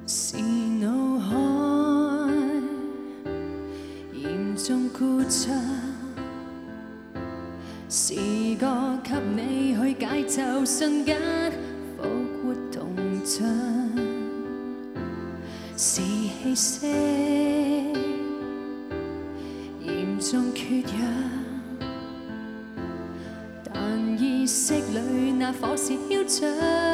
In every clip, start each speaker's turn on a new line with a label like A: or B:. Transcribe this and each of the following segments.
A: 是腦海嚴重故障，視覺給你去解咒，瞬間復活銅像，是氣息嚴重缺氧，但意識裏那火舌囂張。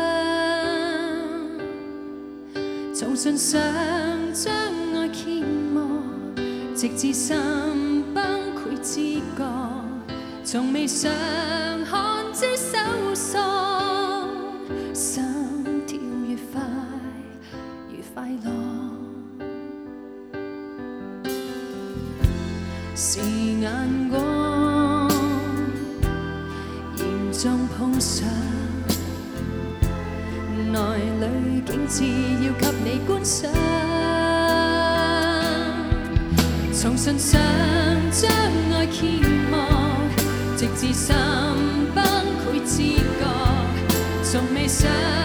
A: 從唇上將愛揭幕，直至心崩潰知覺，從未想看知收縮，心跳越快越快樂，是眼光嚴重碰上。內裏景致要給你觀賞，從唇上將愛揭幕，直至心崩潰知覺，從未想